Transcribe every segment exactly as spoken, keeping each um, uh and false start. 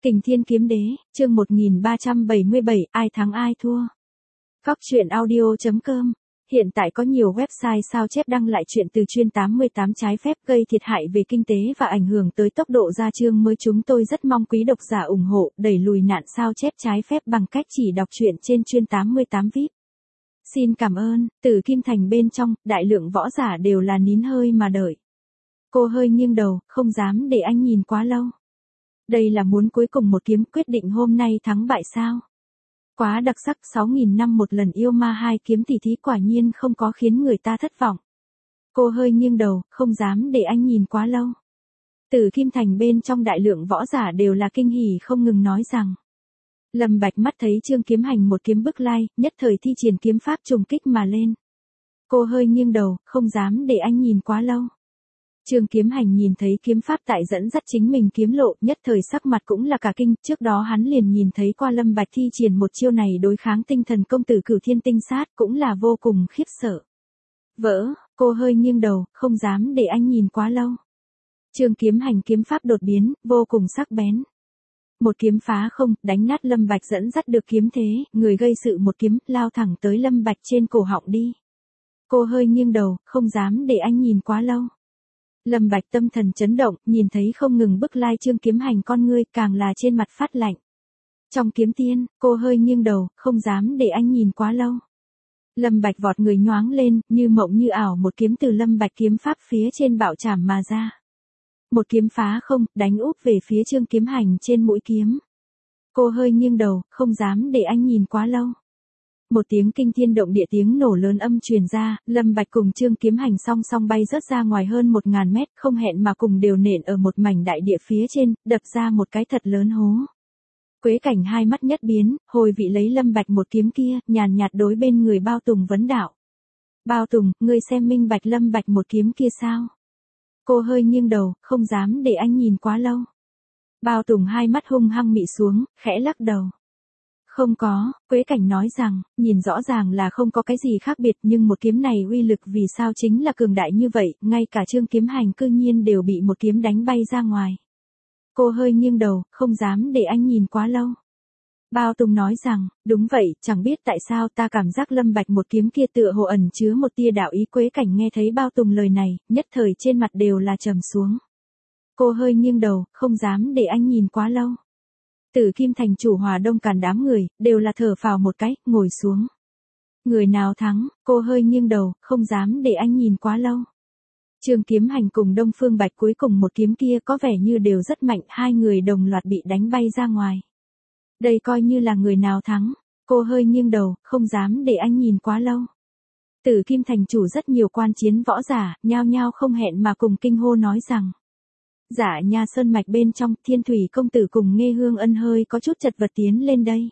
Kình Thiên Kiếm Đế, chương một nghìn ba trăm bảy mươi bảy, ai thắng ai thua. Góc truyện audio chấm com. Hiện tại có nhiều website sao chép đăng lại chuyện từ chuyên tám mươi tám trái phép gây thiệt hại về kinh tế và ảnh hưởng tới tốc độ ra chương mới. Chúng tôi rất mong quý độc giả ủng hộ đẩy lùi nạn sao chép trái phép bằng cách chỉ đọc truyện trên chuyên tám mươi tám vi ai pi. Xin cảm ơn. Từ Kim Thành bên trong, đại lượng võ giả đều là nín hơi mà đợi. Cô hơi nghiêng đầu, không dám để anh nhìn quá lâu. Đây là muốn cuối cùng một kiếm quyết định hôm nay thắng bại sao? Quá đặc sắc, sáu nghìn năm một lần yêu ma hai kiếm tỉ thí quả nhiên không có khiến người ta thất vọng. Cô hơi nghiêng đầu, không dám để anh nhìn quá lâu. Từ Kim Thành bên trong đại lượng võ giả đều là kinh hỉ không ngừng nói rằng. Lâm Bạch mắt thấy Trương Kiếm Hành một kiếm bức lai, nhất thời thi triển kiếm pháp trùng kích mà lên. Cô hơi nghiêng đầu, không dám để anh nhìn quá lâu. Trương Kiếm Hành nhìn thấy kiếm pháp tại dẫn dắt chính mình kiếm lộ, nhất thời sắc mặt cũng là cả kinh, trước đó hắn liền nhìn thấy qua Lâm Bạch thi triển một chiêu này đối kháng tinh thần công tử Cửu Thiên Tinh Sát, cũng là vô cùng khiếp sợ. Vỡ, cô hơi nghiêng đầu, không dám để anh nhìn quá lâu. Trương Kiếm Hành kiếm pháp đột biến, vô cùng sắc bén. Một kiếm phá không, đánh nát Lâm Bạch dẫn dắt được kiếm thế, người gây sự một kiếm, lao thẳng tới Lâm Bạch trên cổ họng đi. Cô hơi nghiêng đầu, không dám để anh nhìn quá lâu. Lâm Bạch tâm thần chấn động, nhìn thấy không ngừng bức lai Trương Kiếm Hành con ngươi, càng là trên mặt phát lạnh. Trong kiếm tiên, cô hơi nghiêng đầu, không dám để anh nhìn quá lâu. Lâm Bạch vọt người nhoáng lên, như mộng như ảo một kiếm từ Lâm Bạch kiếm pháp phía trên bạo chảm mà ra. Một kiếm phá không, đánh úp về phía Trương Kiếm Hành trên mũi kiếm. Cô hơi nghiêng đầu, không dám để anh nhìn quá lâu. Một tiếng kinh thiên động địa tiếng nổ lớn âm truyền ra, Lâm Bạch cùng Trương Kiếm Hành song song bay rớt ra ngoài hơn một ngàn mét, không hẹn mà cùng đều nện ở một mảnh đại địa phía trên, đập ra một cái thật lớn hố. Quế Cảnh hai mắt nhất biến, hồi vị lấy Lâm Bạch một kiếm kia, nhàn nhạt đối bên người Bao Tùng vấn đạo. Bao Tùng, ngươi xem minh bạch Lâm Bạch một kiếm kia sao? Cô hơi nghiêng đầu, không dám để anh nhìn quá lâu. Bao Tùng hai mắt hung hăng mị xuống, khẽ lắc đầu. Không có, Quế Cảnh nói rằng, nhìn rõ ràng là không có cái gì khác biệt nhưng một kiếm này uy lực vì sao chính là cường đại như vậy, ngay cả Trương Kiếm Hành cư nhiên đều bị một kiếm đánh bay ra ngoài. Cô hơi nghiêng đầu, không dám để anh nhìn quá lâu. Bao Tùng nói rằng, đúng vậy, chẳng biết tại sao ta cảm giác Lâm Bạch một kiếm kia tựa hồ ẩn chứa một tia đạo ý. Quế Cảnh nghe thấy Bao Tùng lời này, nhất thời trên mặt đều là trầm xuống. Cô hơi nghiêng đầu, không dám để anh nhìn quá lâu. Từ Kim Thành chủ Hòa Đông Càn đám người, đều là thở phào một cái, ngồi xuống. Người nào thắng, cô hơi nghiêng đầu, không dám để anh nhìn quá lâu. Trương Kiếm Hành cùng Đông Phương Bạch cuối cùng một kiếm kia có vẻ như đều rất mạnh, hai người đồng loạt bị đánh bay ra ngoài. Đây coi như là người nào thắng, cô hơi nghiêng đầu, không dám để anh nhìn quá lâu. Từ Kim Thành chủ rất nhiều quan chiến võ giả, nhao nhao không hẹn mà cùng kinh hô nói rằng. Dạ Nha Sơn mạch bên trong, Thiên Thủy công tử cùng Nghê Hương Ân hơi có chút chật vật tiến lên đây.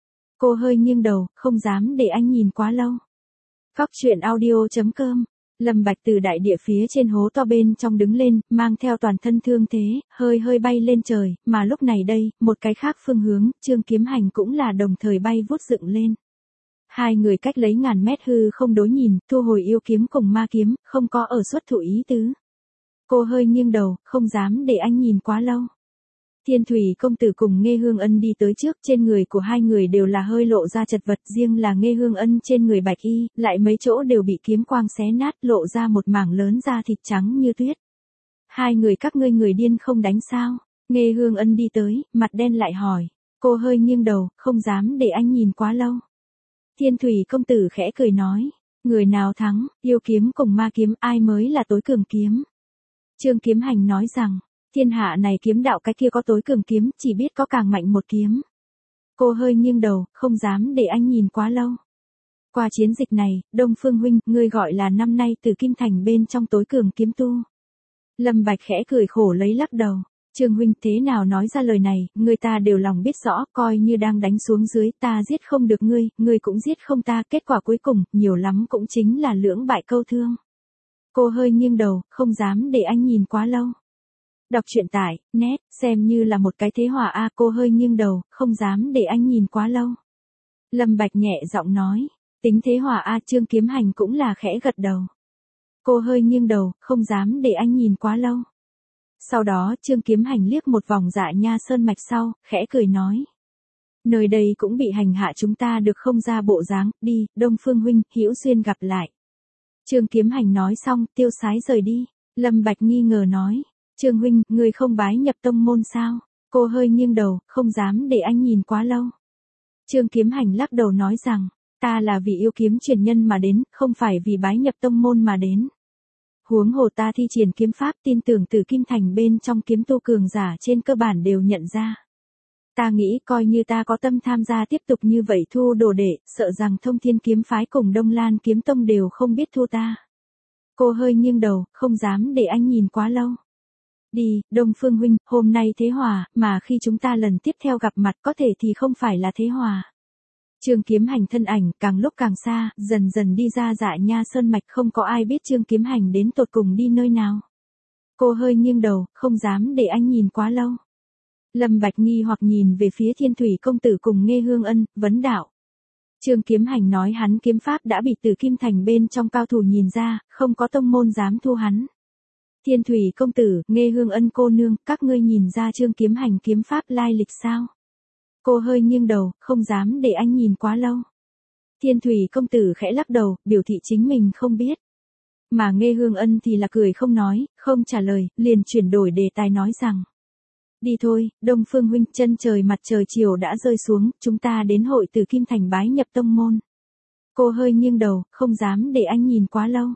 Cô hơi nghiêng đầu, không dám để anh nhìn quá lâu. Góc truyện audio chấm com. Lâm Bạch từ đại địa phía trên hố to bên trong đứng lên, mang theo toàn thân thương thế, hơi hơi bay lên trời, mà lúc này đây, một cái khác phương hướng, Trương Kiếm Hành cũng là đồng thời bay vút dựng lên. Hai người cách lấy ngàn mét hư không đối nhìn, thu hồi yêu kiếm cùng ma kiếm, không có ở xuất thủ ý tứ. Cô hơi nghiêng đầu, không dám để anh nhìn quá lâu. Thiên Thủy công tử cùng Nghê Hương Ân đi tới trước, trên người của hai người đều là hơi lộ ra chật vật, riêng là Nghê Hương Ân trên người bạch y, lại mấy chỗ đều bị kiếm quang xé nát, lộ ra một mảng lớn da thịt trắng như tuyết. Hai người các ngươi người điên không đánh sao? Nghê Hương Ân đi tới, mặt đen lại hỏi. Cô hơi nghiêng đầu, không dám để anh nhìn quá lâu. Thiên Thủy công tử khẽ cười nói, người nào thắng, yêu kiếm cùng ma kiếm ai mới là tối cường kiếm? Trương Kiếm Hành nói rằng, thiên hạ này kiếm đạo cái kia có tối cường kiếm, chỉ biết có càng mạnh một kiếm. Cô hơi nghiêng đầu, không dám để anh nhìn quá lâu. Qua chiến dịch này, Đông Phương huynh, ngươi gọi là năm nay từ Kim Thành bên trong tối cường kiếm tu. Lâm Bạch khẽ cười khổ lấy lắc đầu. Trương huynh thế nào nói ra lời này, người ta đều lòng biết rõ, coi như đang đánh xuống dưới, ta giết không được ngươi, ngươi cũng giết không ta, kết quả cuối cùng, nhiều lắm cũng chính là lưỡng bại câu thương. Cô hơi nghiêng đầu, không dám để anh nhìn quá lâu. Đọc truyện tải, nét, xem như là một cái thế hòa a. Cô hơi nghiêng đầu, không dám để anh nhìn quá lâu. Lâm Bạch nhẹ giọng nói, tính thế hòa a. Trương Kiếm Hành cũng là khẽ gật đầu. Cô hơi nghiêng đầu, không dám để anh nhìn quá lâu. Sau đó Trương Kiếm Hành liếc một vòng Dạ Nha Sơn Mạch sau, khẽ cười nói. Nơi đây cũng bị hành hạ chúng ta được không ra bộ dáng, đi, Đông Phương huynh, hữu duyên gặp lại. Trương Kiếm Hành nói xong, tiêu sái rời đi. Lâm Bạch nghi ngờ nói. Trương huynh, người không bái nhập tông môn sao? Cô hơi nghiêng đầu, không dám để anh nhìn quá lâu. Trương Kiếm Hành lắc đầu nói rằng, ta là vì yêu kiếm truyền nhân mà đến, không phải vì bái nhập tông môn mà đến. Huống hồ ta thi triển kiếm pháp, tin tưởng Tử Kim Thành bên trong kiếm tu cường giả trên cơ bản đều nhận ra. Ta nghĩ coi như ta có tâm tham gia tiếp tục như vậy thu đồ đệ, sợ rằng Thông Thiên kiếm phái cùng Đông Lan kiếm tông đều không biết thu ta. Cô hơi nghiêng đầu, không dám để anh nhìn quá lâu. Đi, Đông Phương huynh, hôm nay thế hòa, mà khi chúng ta lần tiếp theo gặp mặt có thể thì không phải là thế hòa. Trương Kiếm Hành thân ảnh càng lúc càng xa, dần dần đi ra Dạ Nha Sơn Mạch, không có ai biết Trương Kiếm Hành đến tột cùng đi nơi nào. Cô hơi nghiêng đầu, không dám để anh nhìn quá lâu. Lâm Bạch nghi hoặc nhìn về phía Thiên Thủy công tử cùng Nghê Hương Ân, vấn đạo. Trương Kiếm Hành nói hắn kiếm pháp đã bị Tử Kim Thành bên trong cao thủ nhìn ra, không có tông môn dám thu hắn. Thiên Thủy công tử, Nghê Hương Ân cô nương, các ngươi nhìn ra Trương Kiếm Hành kiếm pháp lai lịch sao? Cô hơi nghiêng đầu, không dám để anh nhìn quá lâu. Thiên Thủy công tử khẽ lắc đầu, biểu thị chính mình không biết. Mà Nghê Hương Ân thì là cười không nói, không trả lời, liền chuyển đổi đề tài nói rằng. Đi thôi, Đông Phương huynh, chân trời mặt trời chiều đã rơi xuống, chúng ta đến hội Tử Kim Thành bái nhập tông môn. Cô hơi nghiêng đầu, không dám để anh nhìn quá lâu.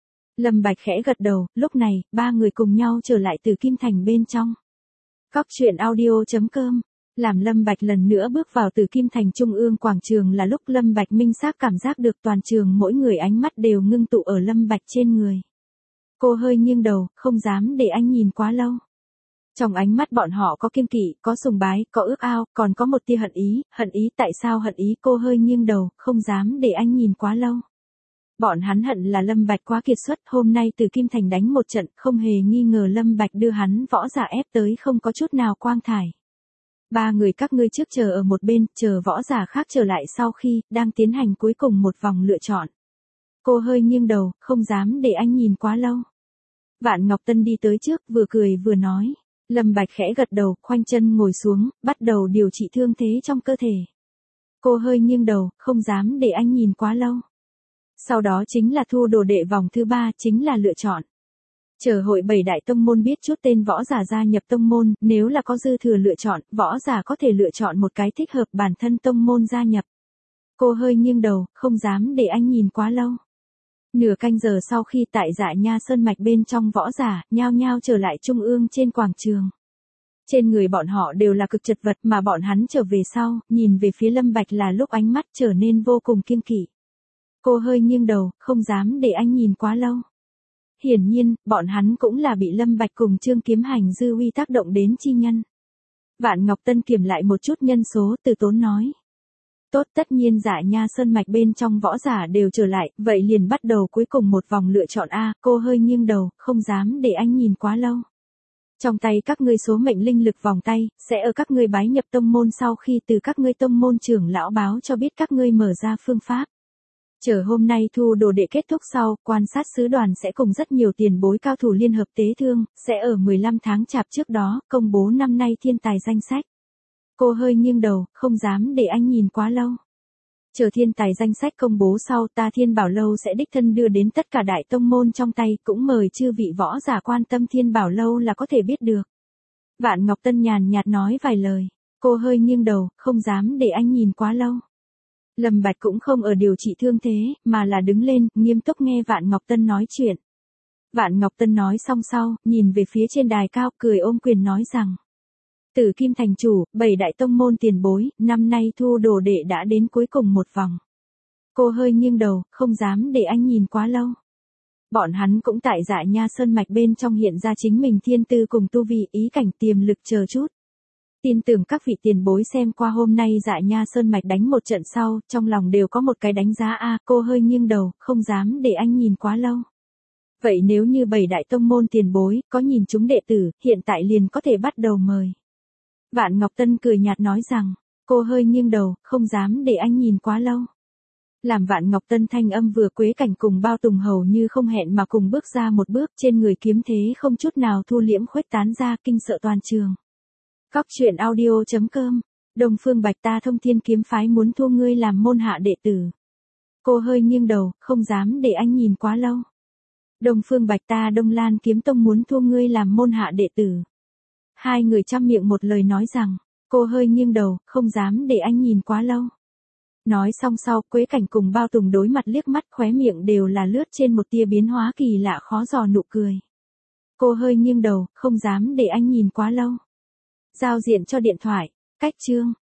Lâm Bạch khẽ gật đầu, lúc này, ba người cùng nhau trở lại Tử Kim Thành bên trong. Góc truyện audio chấm com. Làm Lâm Bạch lần nữa bước vào Tử Kim Thành trung ương quảng trường là lúc Lâm Bạch minh xác cảm giác được toàn trường mỗi người ánh mắt đều ngưng tụ ở Lâm Bạch trên người. Cô hơi nghiêng đầu, không dám để anh nhìn quá lâu. Trong ánh mắt bọn họ có kiêng kỵ, có sùng bái, có ước ao, còn có một tia hận ý, hận ý tại sao hận ý, cô hơi nghiêng đầu, không dám để anh nhìn quá lâu. Bọn hắn hận là Lâm Bạch quá kiệt xuất, hôm nay Tử Kim Thành đánh một trận, không hề nghi ngờ Lâm Bạch đưa hắn võ giả ép tới không có chút nào quang thải. Ba người các ngươi trước chờ ở một bên, chờ võ giả khác trở lại sau khi, đang tiến hành cuối cùng một vòng lựa chọn. Cô hơi nghiêng đầu, không dám để anh nhìn quá lâu. Vạn Ngọc Tân đi tới trước, vừa cười vừa nói. Lâm Bạch khẽ gật đầu, khoanh chân ngồi xuống, bắt đầu điều trị thương thế trong cơ thể. Cô hơi nghiêng đầu, không dám để anh nhìn quá lâu. Sau đó chính là thu đồ đệ vòng thứ ba, chính là lựa chọn. Chờ hội bảy đại tông môn biết chút tên võ giả gia nhập tông môn, nếu là có dư thừa lựa chọn, võ giả có thể lựa chọn một cái thích hợp bản thân tông môn gia nhập. Cô hơi nghiêng đầu, không dám để anh nhìn quá lâu. Nửa canh giờ sau khi tại Dạ Nha Sơn Mạch bên trong võ giả, nhao nhao trở lại trung ương trên quảng trường. Trên người bọn họ đều là cực chật vật mà bọn hắn trở về sau, nhìn về phía Lâm Bạch là lúc ánh mắt trở nên vô cùng kiêng kỵ. Cô hơi nghiêng đầu, không dám để anh nhìn quá lâu. Hiển nhiên, bọn hắn cũng là bị Lâm Bạch cùng Trương Kiếm Hành dư uy tác động đến chi nhân. Vạn Ngọc Tân kiểm lại một chút nhân số, từ tốn nói. Tốt, tất nhiên Dạ Nha Sơn Mạch bên trong võ giả đều trở lại, vậy liền bắt đầu cuối cùng một vòng lựa chọn A, cô hơi nghiêng đầu, không dám để anh nhìn quá lâu. Trong tay các ngươi số mệnh linh lực vòng tay, sẽ ở các ngươi bái nhập tông môn sau khi từ các ngươi tông môn trưởng lão báo cho biết các ngươi mở ra phương pháp. Chờ hôm nay thu đồ đệ kết thúc sau, quan sát sứ đoàn sẽ cùng rất nhiều tiền bối cao thủ liên hợp tế thương, sẽ ở mười lăm tháng chạp trước đó, công bố năm nay thiên tài danh sách. Cô hơi nghiêng đầu, không dám để anh nhìn quá lâu. Chờ thiên tài danh sách công bố sau, ta Thiên Bảo Lâu sẽ đích thân đưa đến tất cả đại tông môn trong tay, cũng mời chư vị võ giả quan tâm Thiên Bảo Lâu là có thể biết được. Vạn Ngọc Tân nhàn nhạt nói vài lời, cô hơi nghiêng đầu, không dám để anh nhìn quá lâu. Lâm Bạch cũng không ở điều trị thương thế, mà là đứng lên, nghiêm túc nghe Vạn Ngọc Tân nói chuyện. Vạn Ngọc Tân nói xong sau, nhìn về phía trên đài cao, cười ôm quyền nói rằng. Tử Kim Thành chủ, bảy đại tông môn tiền bối, năm nay thu đồ đệ đã đến cuối cùng một vòng. Cô hơi nghiêng đầu, không dám để anh nhìn quá lâu. Bọn hắn cũng tại Dạ Nha Sơn Mạch bên trong hiện ra chính mình thiên tư cùng tu vi, ý cảnh, tiềm lực chờ chút. Tin tưởng các vị tiền bối xem qua hôm nay Dạ Nha Sơn Mạch đánh một trận sau, trong lòng đều có một cái đánh giá A, cô hơi nghiêng đầu, không dám để anh nhìn quá lâu. Vậy nếu như bảy đại tông môn tiền bối, có nhìn chúng đệ tử, hiện tại liền có thể bắt đầu mời. Vạn Ngọc Tân cười nhạt nói rằng, cô hơi nghiêng đầu, không dám để anh nhìn quá lâu. Làm Vạn Ngọc Tân thanh âm vừa Quế Cảnh cùng Bao Tùng hầu như không hẹn mà cùng bước ra một bước, trên người kiếm thế không chút nào thu liễm khuếch tán ra, kinh sợ toàn trường. Cóc truyện audio chấm com. Đông Phương Bạch, ta Thông Thiên kiếm phái muốn thu ngươi làm môn hạ đệ tử. Cô hơi nghiêng đầu, không dám để anh nhìn quá lâu. Đông Phương Bạch, ta Đông Lan kiếm tông muốn thu ngươi làm môn hạ đệ tử. Hai người trăm miệng một lời nói rằng, cô hơi nghiêng đầu, không dám để anh nhìn quá lâu. Nói xong sau, Quế Cảnh cùng Bao Tùng đối mặt liếc mắt, khóe miệng đều là lướt trên một tia biến hóa kỳ lạ khó dò nụ cười. Cô hơi nghiêng đầu, không dám để anh nhìn quá lâu. Giao diện cho điện thoại, cách chương.